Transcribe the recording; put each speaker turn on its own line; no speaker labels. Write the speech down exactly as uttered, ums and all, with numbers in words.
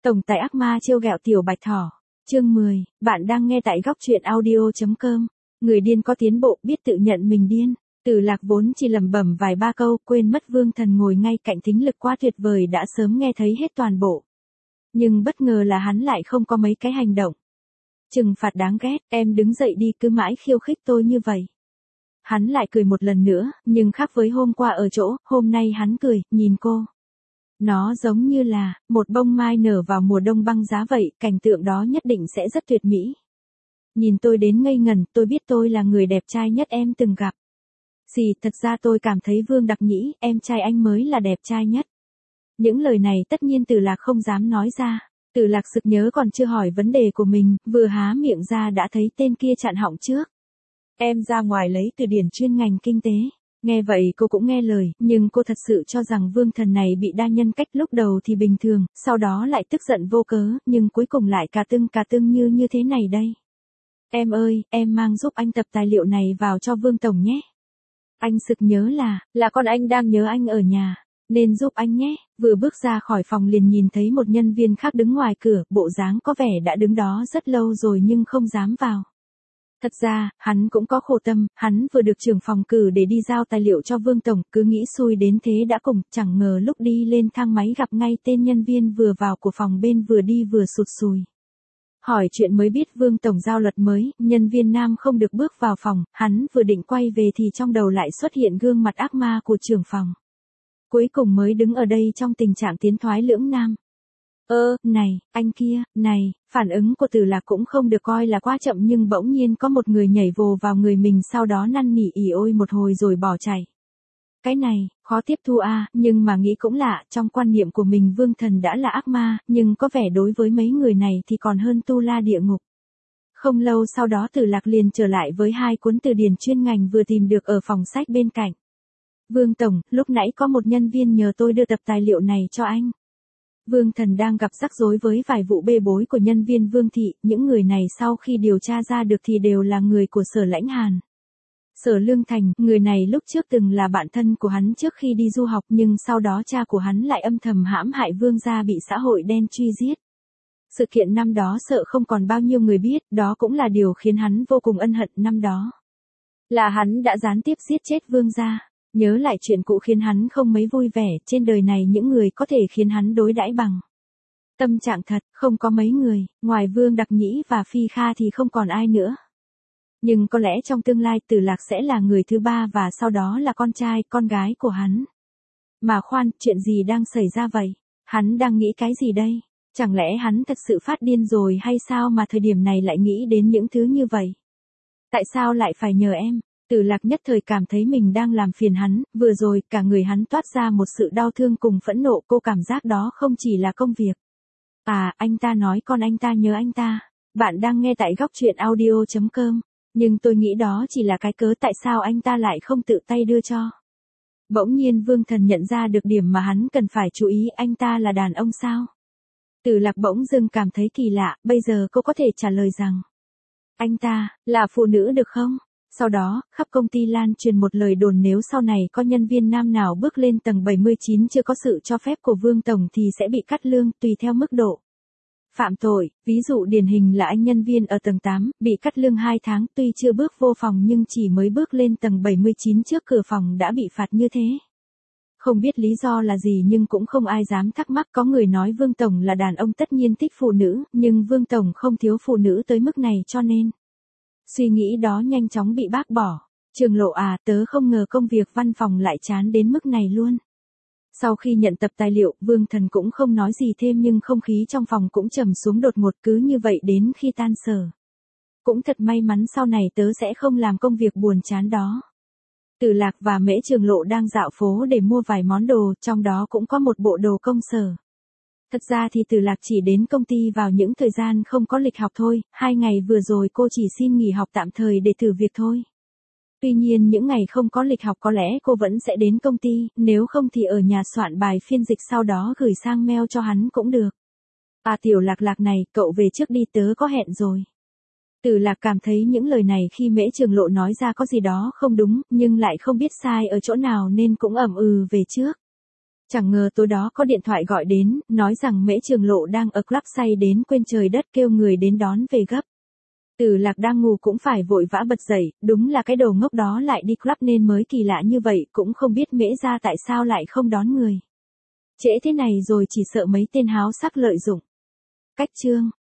Tổng tài ác ma trêu ghẹo tiểu bạch thỏ. Chương mười, bạn đang nghe tại góc truyện audio.com. Người điên có tiến bộ, biết tự nhận mình điên. Tử Lạc vốn chỉ lẩm bẩm vài ba câu, quên mất Vương Thần ngồi ngay cạnh thính lực quá tuyệt vời đã sớm nghe thấy hết toàn bộ. Nhưng bất ngờ là hắn lại không có mấy cái hành động. Trừng phạt đáng ghét, em đứng dậy đi, cứ mãi khiêu khích tôi như vậy. Hắn lại cười một lần nữa, nhưng khác với hôm qua ở chỗ, hôm nay hắn cười, nhìn cô. Nó giống như là, một bông mai nở vào mùa đông băng giá vậy, cảnh tượng đó nhất định sẽ rất tuyệt mỹ. Nhìn tôi đến ngây ngẩn, tôi biết tôi là người đẹp trai nhất em từng gặp. Gì, thật ra tôi cảm thấy Vương Đặc Nhĩ, em trai anh mới là đẹp trai nhất. Những lời này tất nhiên Tử Lạc không dám nói ra. Tử Lạc sực nhớ còn chưa hỏi vấn đề của mình, vừa há miệng ra đã thấy tên kia chặn họng trước. Em ra ngoài lấy từ điển chuyên ngành kinh tế. Nghe vậy cô cũng nghe lời, nhưng cô thật sự cho rằng Vương Thần này bị đa nhân cách, lúc đầu thì bình thường, sau đó lại tức giận vô cớ, nhưng cuối cùng lại cà tưng cà tưng như như thế này đây. Em ơi, em mang giúp anh tập tài liệu này vào cho Vương Tổng nhé. Anh sực nhớ là, là con anh đang nhớ anh ở nhà, nên giúp anh nhé. Vừa bước ra khỏi phòng liền nhìn thấy một nhân viên khác đứng ngoài cửa, bộ dáng có vẻ đã đứng đó rất lâu rồi nhưng không dám vào. Thật ra, hắn cũng có khổ tâm, hắn vừa được trưởng phòng cử để đi giao tài liệu cho Vương Tổng, cứ nghĩ xui đến thế đã cùng, chẳng ngờ lúc đi lên thang máy gặp ngay tên nhân viên vừa vào của phòng bên vừa đi vừa sụt sùi. Hỏi chuyện mới biết Vương Tổng giao luật mới, nhân viên nam không được bước vào phòng, hắn vừa định quay về thì trong đầu lại xuất hiện gương mặt ác ma của trưởng phòng. Cuối cùng mới đứng ở đây trong tình trạng tiến thoái lưỡng nam. Ơ, này, anh kia, này, phản ứng của Tử Lạc cũng không được coi là quá chậm nhưng bỗng nhiên có một người nhảy vồ vào người mình sau đó năn nỉ ỉ ôi một hồi rồi bỏ chạy. Cái này, khó tiếp thu à, nhưng mà nghĩ cũng lạ, trong quan niệm của mình Vương Thần đã là ác ma, nhưng có vẻ đối với mấy người này thì còn hơn tu la địa ngục. Không lâu sau đó Tử Lạc liền trở lại với hai cuốn từ điển chuyên ngành vừa tìm được ở phòng sách bên cạnh. Vương Tổng, lúc nãy có một nhân viên nhờ tôi đưa tập tài liệu này cho anh. Vương Thần đang gặp rắc rối với vài vụ bê bối của nhân viên Vương Thị, những người này sau khi điều tra ra được thì đều là người của Sở Lãnh Hàn. Sở Lương Thành, người này lúc trước từng là bạn thân của hắn trước khi đi du học nhưng sau đó cha của hắn lại âm thầm hãm hại Vương gia bị xã hội đen truy giết. Sự kiện năm đó sợ không còn bao nhiêu người biết, đó cũng là điều khiến hắn vô cùng ân hận năm đó. Là hắn đã gián tiếp giết chết Vương gia. Nhớ lại chuyện cũ khiến hắn không mấy vui vẻ, trên đời này những người có thể khiến hắn đối đãi bằng tâm trạng thật, không có mấy người, ngoài Vương Đặc Nhĩ và Phi Kha thì không còn ai nữa. Nhưng có lẽ trong tương lai Tử Lạc sẽ là người thứ ba và sau đó là con trai, con gái của hắn. Mà khoan, chuyện gì đang xảy ra vậy? Hắn đang nghĩ cái gì đây? Chẳng lẽ hắn thật sự phát điên rồi hay sao mà thời điểm này lại nghĩ đến những thứ như vậy? Tại sao lại phải nhờ em? Tử Lạc nhất thời cảm thấy mình đang làm phiền hắn, vừa rồi cả người hắn toát ra một sự đau thương cùng phẫn nộ, cô cảm giác đó không chỉ là công việc. À, anh ta nói con anh ta nhớ anh ta. Bạn đang nghe tại góc truyện audio.com, nhưng tôi nghĩ đó chỉ là cái cớ tại sao anh ta lại không tự tay đưa cho. Bỗng nhiên Vương Thần nhận ra được điểm mà hắn cần phải chú ý, anh ta là đàn ông sao? Tử Lạc bỗng dưng cảm thấy kỳ lạ, bây giờ cô có thể trả lời rằng anh ta là phụ nữ được không? Sau đó, khắp công ty lan truyền một lời đồn nếu sau này có nhân viên nam nào bước lên tầng bảy mươi chín chưa có sự cho phép của Vương Tổng thì sẽ bị cắt lương tùy theo mức độ phạm tội. Ví dụ điển hình là anh nhân viên ở tầng tám, bị cắt lương hai tháng tuy chưa bước vô phòng nhưng chỉ mới bước lên tầng bảy mươi chín trước cửa phòng đã bị phạt như thế. Không biết lý do là gì nhưng cũng không ai dám thắc mắc, có người nói Vương Tổng là đàn ông tất nhiên thích phụ nữ, nhưng Vương Tổng không thiếu phụ nữ tới mức này cho nên suy nghĩ đó nhanh chóng bị bác bỏ. Trường Lộ à, tớ không ngờ công việc văn phòng lại chán đến mức này luôn. Sau khi nhận tập tài liệu, Vương Thần cũng không nói gì thêm nhưng không khí trong phòng cũng trầm xuống đột ngột, cứ như vậy đến khi tan sở. Cũng thật may mắn sau này tớ sẽ không làm công việc buồn chán đó. Tử Lạc và Mễ Trường Lộ đang dạo phố để mua vài món đồ, trong đó cũng có một bộ đồ công sở. Thật ra thì Tử Lạc chỉ đến công ty vào những thời gian không có lịch học thôi, hai ngày vừa rồi cô chỉ xin nghỉ học tạm thời để thử việc thôi. Tuy nhiên những ngày không có lịch học có lẽ cô vẫn sẽ đến công ty, nếu không thì ở nhà soạn bài phiên dịch sau đó gửi sang mail cho hắn cũng được. À tiểu Lạc Lạc này, cậu về trước đi, tớ có hẹn rồi. Tử Lạc cảm thấy những lời này khi Mễ Trường Lộ nói ra có gì đó không đúng, nhưng lại không biết sai ở chỗ nào nên cũng ậm ừ về trước. Chẳng ngờ tối đó có điện thoại gọi đến, nói rằng Mễ Trường Lộ đang ở club say đến quên trời đất kêu người đến đón về gấp. Từ Lạc đang ngủ cũng phải vội vã bật dậy, đúng là cái đồ ngốc đó lại đi club nên mới kỳ lạ như vậy, cũng không biết Mễ gia tại sao lại không đón người. Trễ thế này rồi chỉ sợ mấy tên háo sắc lợi dụng. Cách chương